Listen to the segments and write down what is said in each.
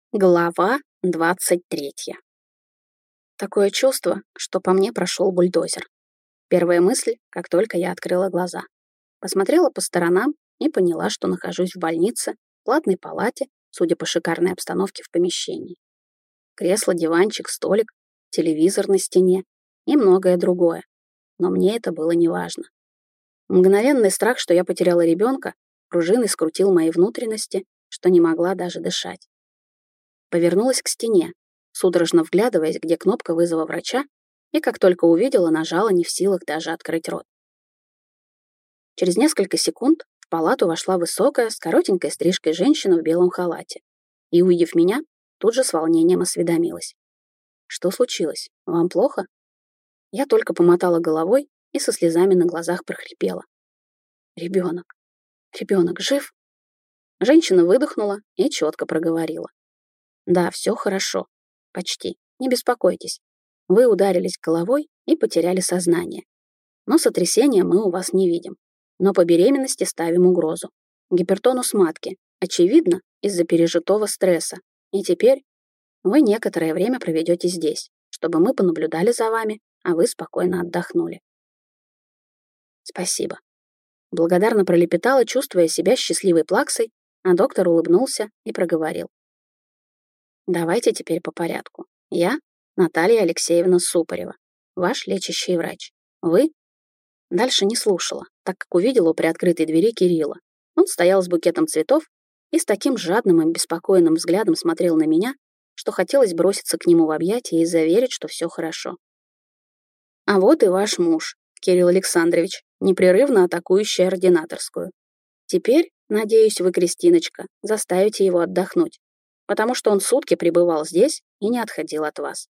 Глава 23. Такое чувство, что по мне прошел бульдозер. Первая мысль, как только я открыла глаза. Посмотрела по сторонам и поняла, что нахожусь в больнице, в платной палате, судя по шикарной обстановке в помещении. Кресло, диванчик, столик, телевизор на стене и многое другое. Но мне это было неважно. Мгновенный страх, что я потеряла ребенка, пружиной скрутил мои внутренности, что не могла даже дышать. Повернулась к стене, судорожно вглядываясь, где кнопка вызова врача, и как только увидела, нажала, не в силах даже открыть рот. Через несколько секунд в палату вошла высокая, с коротенькой стрижкой женщина в белом халате и, увидев меня, тут же с волнением осведомилась. «Что случилось? Вам плохо?» Я только помотала головой и со слезами на глазах прохрипела. «Ребенок. Ребенок жив?» Женщина выдохнула и четко проговорила. «Да, все хорошо. Почти. Не беспокойтесь. Вы ударились головой и потеряли сознание. Но сотрясения мы у вас не видим. Но по беременности ставим угрозу. Гипертонус матки. Очевидно, из-за пережитого стресса. И теперь вы некоторое время проведете здесь, чтобы мы понаблюдали за вами, а вы спокойно отдохнули». «Спасибо». Благодарно пролепетала, чувствуя себя счастливой плаксой, а доктор улыбнулся и проговорил. «Давайте теперь по порядку. Я Наталья Алексеевна Супарева, ваш лечащий врач. Вы?» Дальше не слушала, так как увидела у приоткрытой двери Кирилла. Он стоял с букетом цветов и с таким жадным и беспокойным взглядом смотрел на меня, что хотелось броситься к нему в объятия и заверить, что все хорошо. «А вот и ваш муж, Кирилл Александрович, непрерывно атакующий ординаторскую. Теперь, надеюсь, вы, Кристиночка, заставите его отдохнуть, потому что он сутки пребывал здесь и не отходил от вас».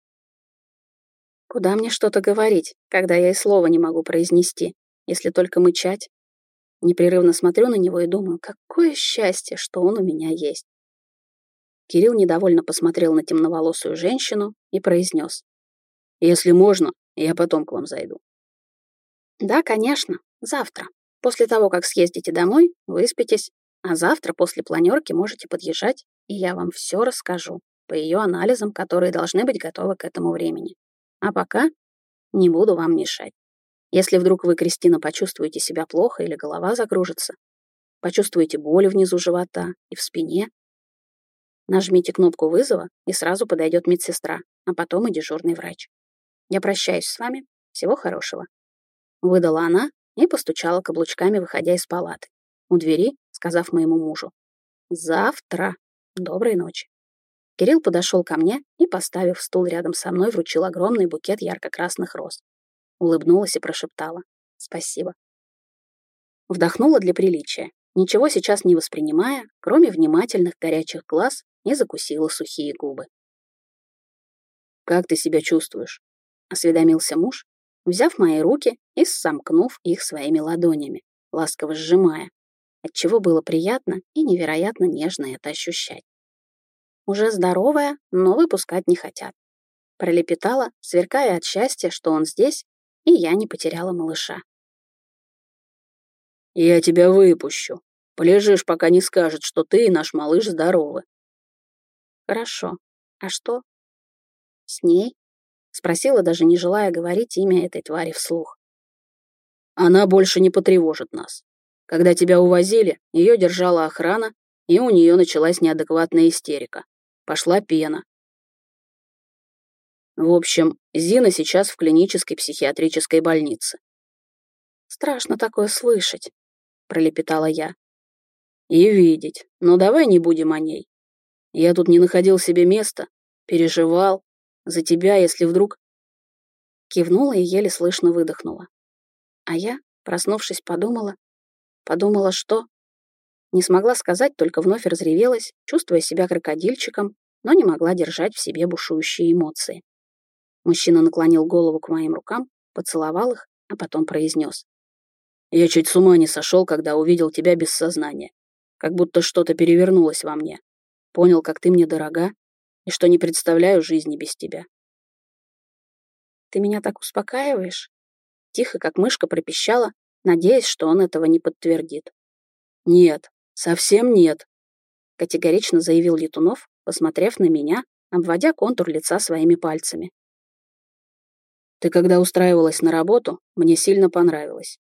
Куда мне что-то говорить, когда я и слова не могу произнести, если только мычать? Непрерывно смотрю на него и думаю, какое счастье, что он у меня есть. Кирилл недовольно посмотрел на темноволосую женщину и произнес. «Если можно, я потом к вам зайду». «Да, конечно, завтра. После того, как съездите домой, выспитесь, а завтра после планерки можете подъезжать, и я вам все расскажу по ее анализам, которые должны быть готовы к этому времени. А пока не буду вам мешать. Если вдруг вы, Кристина, почувствуете себя плохо или голова закружится, почувствуете боль внизу живота и в спине, нажмите кнопку вызова, и сразу подойдет медсестра, а потом и дежурный врач. Я прощаюсь с вами. Всего хорошего». Выдала она и постучала каблучками, выходя из палаты. У двери, сказав моему мужу: «Завтра. Доброй ночи». Кирилл подошел ко мне и, поставив стул рядом со мной, вручил огромный букет ярко-красных роз. Улыбнулась и прошептала: «Спасибо». Вдохнула для приличия, ничего сейчас не воспринимая, кроме внимательных горячих глаз, и закусила сухие губы. «Как ты себя чувствуешь?» — осведомился муж, взяв мои руки и сомкнув их своими ладонями, ласково сжимая, отчего было приятно и невероятно нежно это ощущать. «Уже здоровая, но выпускать не хотят», — пролепетала, сверкая от счастья, что он здесь, и я не потеряла малыша. «Я тебя выпущу. Полежишь, пока не скажет, что ты и наш малыш здоровы». «Хорошо. А что с ней?» — спросила, даже не желая говорить имя этой твари вслух. «Она больше не потревожит нас. Когда тебя увозили, ее держала охрана, и у нее началась неадекватная истерика. Пошла пена. В общем, Зина сейчас в клинической психиатрической больнице». «Страшно такое слышать», — пролепетала я. «И видеть. Но давай не будем о ней. Я тут не находил себе места, переживал за тебя, если вдруг...» Кивнула и еле слышно выдохнула. А я, проснувшись, подумала, что... Не смогла сказать, только вновь разревелась, чувствуя себя крокодильчиком, но не могла держать в себе бушующие эмоции. Мужчина наклонил голову к моим рукам, поцеловал их, а потом произнес: «Я чуть с ума не сошел, когда увидел тебя без сознания. Как будто что-то перевернулось во мне. Понял, как ты мне дорога, и что не представляю жизни без тебя». «Ты меня так успокаиваешь?» Тихо, как мышка, пропищала, надеясь, что он этого не подтвердит. «Нет, совсем нет», — категорично заявил Летунов, посмотрев на меня, обводя контур лица своими пальцами. «Ты когда устраивалась на работу, мне сильно понравилось.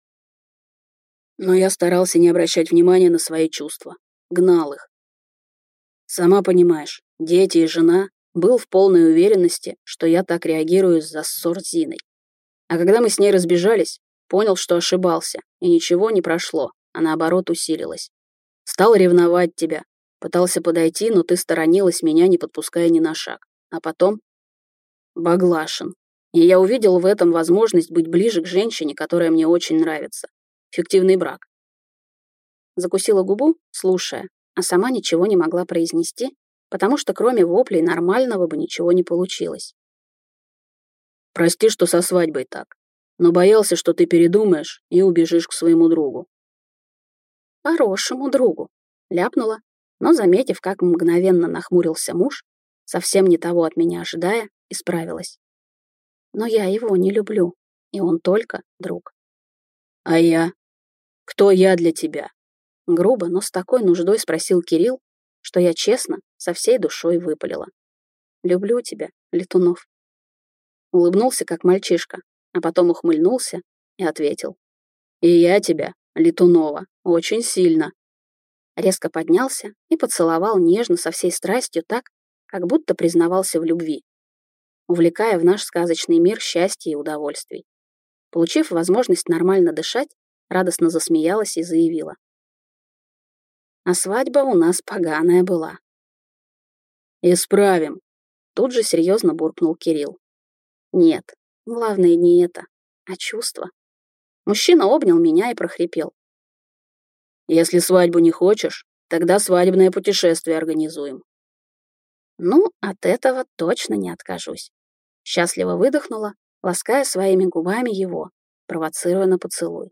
Но я старался не обращать внимания на свои чувства. Гнал их. Сама понимаешь, дети и жена, был в полной уверенности, что я так реагирую из-за ссор с Зиной. А когда мы с ней разбежались, понял, что ошибался, и ничего не прошло, а наоборот усилилось. Стал ревновать тебя, пытался подойти, но ты сторонилась меня, не подпуская ни на шаг. А потом Баглашин. И я увидел в этом возможность быть ближе к женщине, которая мне очень нравится. Фиктивный брак. Закусила губу, слушая, а сама ничего не могла произнести, потому что кроме воплей нормального бы ничего не получилось. Прости, что со свадьбой так, но боялся, что ты передумаешь и убежишь к своему другу. Хорошему другу, ляпнула, но, заметив, как мгновенно нахмурился муж, совсем не того от меня ожидая, исправилась. Но я его не люблю, и он только друг. А я? Кто я для тебя? Грубо, но с такой нуждой спросил Кирилл, что я честно, со всей душой выпалила. Люблю тебя, Летунов. Улыбнулся, как мальчишка, а потом ухмыльнулся и ответил. И я тебя, Летунова, очень сильно. Резко поднялся и поцеловал нежно со всей страстью так, как будто признавался в любви, увлекая в наш сказочный мир счастья и удовольствий. Получив возможность нормально дышать, радостно засмеялась и заявила. А свадьба у нас поганая была. «Исправим», — тут же серьезно буркнул Кирилл. «Нет, главное не это, а чувство». Мужчина обнял меня и прохрипел. «Если свадьбу не хочешь, тогда свадебное путешествие организуем». Ну, от этого точно не откажусь. Счастливо выдохнула, лаская своими губами его, провоцируя на поцелуй.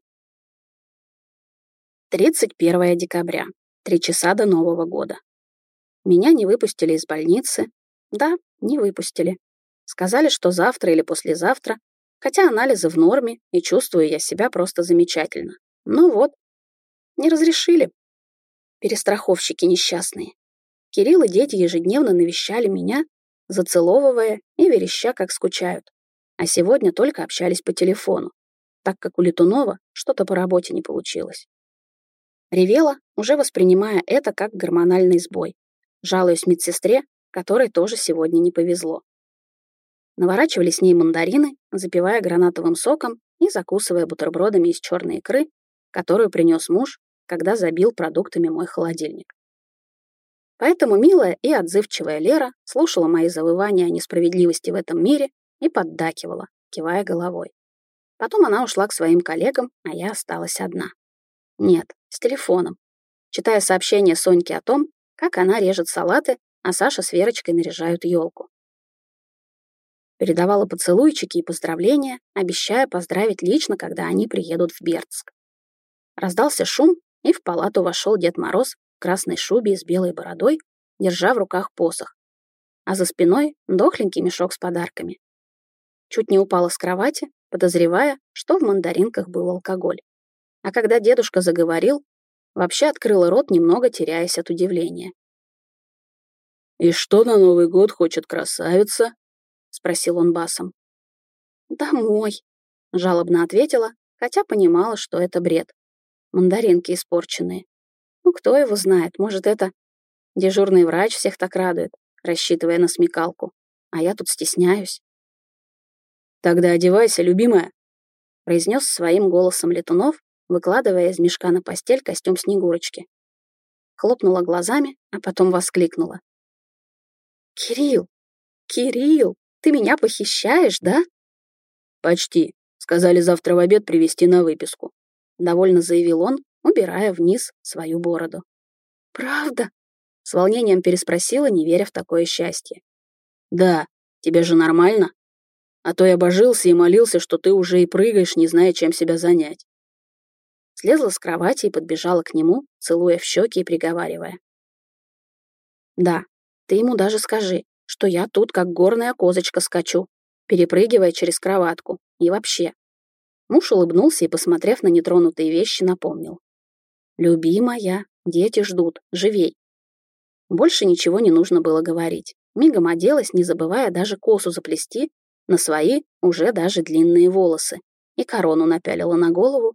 31 декабря. 3 часа до Нового года. Меня не выпустили из больницы. Да, не выпустили. Сказали, что завтра или послезавтра, хотя анализы в норме, и чувствую я себя просто замечательно. Ну вот, не разрешили. Перестраховщики несчастные. Кирилл и дети ежедневно навещали меня, зацеловывая и вереща, как скучают. А сегодня только общались по телефону, так как у Летунова что-то по работе не получилось. Ревела, уже воспринимая это как гормональный сбой. Жалуюсь медсестре, которой тоже сегодня не повезло. Наворачивали с ней мандарины, запивая гранатовым соком и закусывая бутербродами из черной икры, которую принес муж, когда забил продуктами мой холодильник. Поэтому милая и отзывчивая Лера слушала мои завывания о несправедливости в этом мире и поддакивала, кивая головой. Потом она ушла к своим коллегам, а я осталась одна. Нет, с телефоном, читая сообщение Соньки о том, как она режет салаты, а Саша с Верочкой наряжают елку. Передавала поцелуйчики и поздравления, обещая поздравить лично, когда они приедут в Бердск. Раздался шум, и в палату вошел Дед Мороз в красной шубе и с белой бородой, держа в руках посох, а за спиной дохленький мешок с подарками. Чуть не упала с кровати, подозревая, что в мандаринках был алкоголь. А когда дедушка заговорил, вообще открыла рот, немного теряясь от удивления. «И что на Новый год хочет красавица?» — спросил он басом. «Домой», — жалобно ответила, хотя понимала, что это бред. Мандаринки испорченные. Ну, кто его знает, может, это дежурный врач всех так радует, рассчитывая на смекалку. А я тут стесняюсь. «Тогда одевайся, любимая», — произнес своим голосом Летунов, выкладывая из мешка на постель костюм Снегурочки. Хлопнула глазами, а потом воскликнула. «Кирилл! Кирилл! Ты меня похищаешь, да?» «Почти. Сказали завтра в обед привезти на выписку», — довольно заявил он, убирая вниз свою бороду. «Правда?» — с волнением переспросила, не веря в такое счастье. «Да, тебе же нормально? А то я божился и молился, что ты уже и прыгаешь, не зная, чем себя занять». Слезла с кровати и подбежала к нему, целуя в щеки и приговаривая. «Да, ты ему даже скажи, что я тут как горная козочка скачу, перепрыгивая через кроватку. И вообще». Муж улыбнулся и, посмотрев на нетронутые вещи, напомнил. «Любимая, дети ждут, живей». Больше ничего не нужно было говорить. Мигом оделась, не забывая даже косу заплести на свои уже даже длинные волосы, и корону напялила на голову,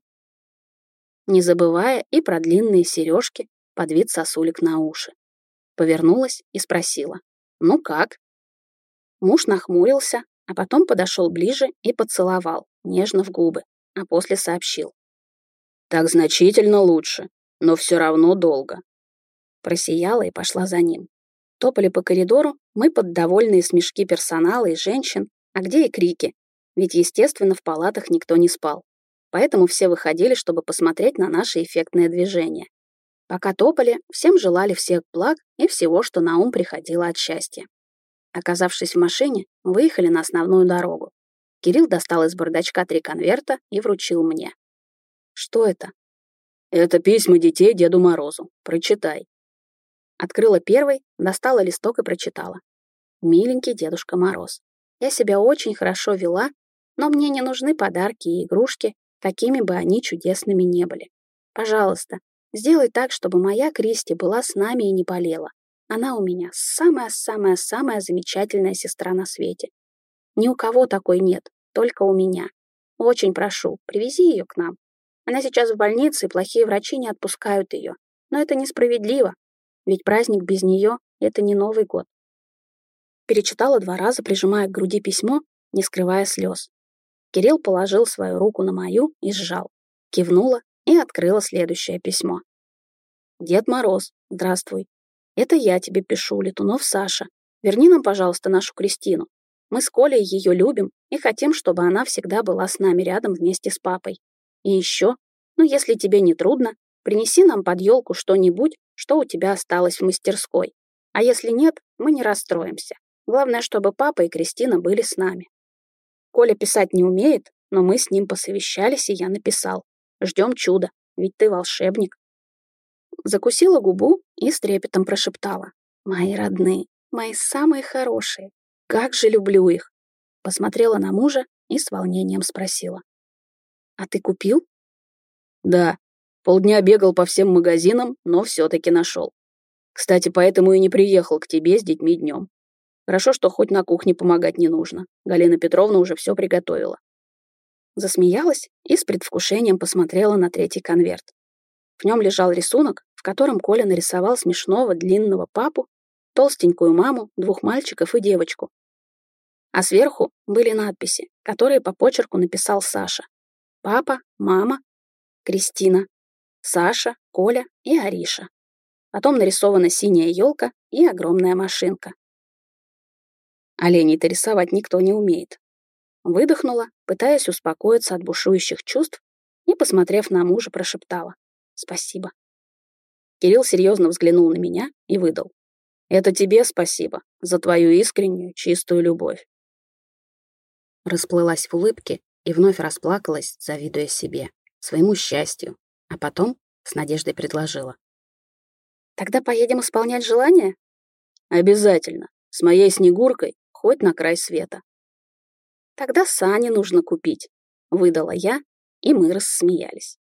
не забывая и про длинные сережки под вид сосулек на уши. Повернулась и спросила: «Ну как?» Муж нахмурился, а потом подошел ближе и поцеловал, нежно в губы, а после сообщил: «Так значительно лучше, но все равно долго». Просияла и пошла за ним. Топали по коридору мы под довольные смешки персонала и женщин, а где и крики, ведь, естественно, в палатах никто не спал. Поэтому все выходили, чтобы посмотреть на наше эффектное движение. Пока топали, всем желали всех благ и всего, что на ум приходило от счастья. Оказавшись в машине, выехали на основную дорогу. Кирилл достал из бардачка 3 конверта и вручил мне. «Что это?» «Это письма детей Деду Морозу. Прочитай». Открыла первый, достала листок и прочитала. «Миленький Дедушка Мороз, я себя очень хорошо вела, но мне не нужны подарки и игрушки, какими бы они чудесными не были. Пожалуйста, сделай так, чтобы моя Кристи была с нами и не болела. Она у меня самая-самая-самая замечательная сестра на свете. Ни у кого такой нет, только у меня. Очень прошу, привези ее к нам. Она сейчас в больнице, и плохие врачи не отпускают ее. Но это несправедливо, ведь праздник без нее — это не Новый год». Перечитала 2 раза, прижимая к груди письмо, не скрывая слез. Кирилл положил свою руку на мою и сжал. Кивнула и открыла следующее письмо. «Дед Мороз, здравствуй. Это я тебе пишу, Летунов Саша. Верни нам, пожалуйста, нашу Кристину. Мы с Колей ее любим и хотим, чтобы она всегда была с нами рядом вместе с папой. И еще, если тебе не трудно, принеси нам под елку что-нибудь, что у тебя осталось в мастерской. А если нет, мы не расстроимся. Главное, чтобы папа и Кристина были с нами». Коля писать не умеет, но мы с ним посовещались, и я написал. Ждем чуда, ведь ты волшебник. Закусила губу и с трепетом прошептала: «Мои родные, мои самые хорошие, как же люблю их!» Посмотрела на мужа и с волнением спросила: «А ты купил?» «Да, полдня бегал по всем магазинам, но все-таки нашел. Кстати, поэтому и не приехал к тебе с детьми днем. Хорошо, что хоть на кухне помогать не нужно. Галина Петровна уже все приготовила». Засмеялась и с предвкушением посмотрела на 3-й конверт. В нем лежал рисунок, в котором Коля нарисовал смешного длинного папу, толстенькую маму, 2 мальчиков и девочку. А сверху были надписи, которые по почерку написал Саша. Папа, мама, Кристина, Саша, Коля и Ариша. Потом нарисована синяя елка и огромная машинка. Оленей-то рисовать никто не умеет. Выдохнула, пытаясь успокоиться от бушующих чувств, и, посмотрев на мужа, прошептала: «Спасибо». Кирилл серьезно взглянул на меня и выдал: «Это тебе спасибо за твою искреннюю, чистую любовь». Расплылась в улыбке и вновь расплакалась, завидуя себе, своему счастью, а потом с надеждой предложила: «Тогда поедем исполнять желание?» «Обязательно. С моей Снегуркой хоть на край света». «Тогда сани нужно купить», — выдала я, и мы рассмеялись.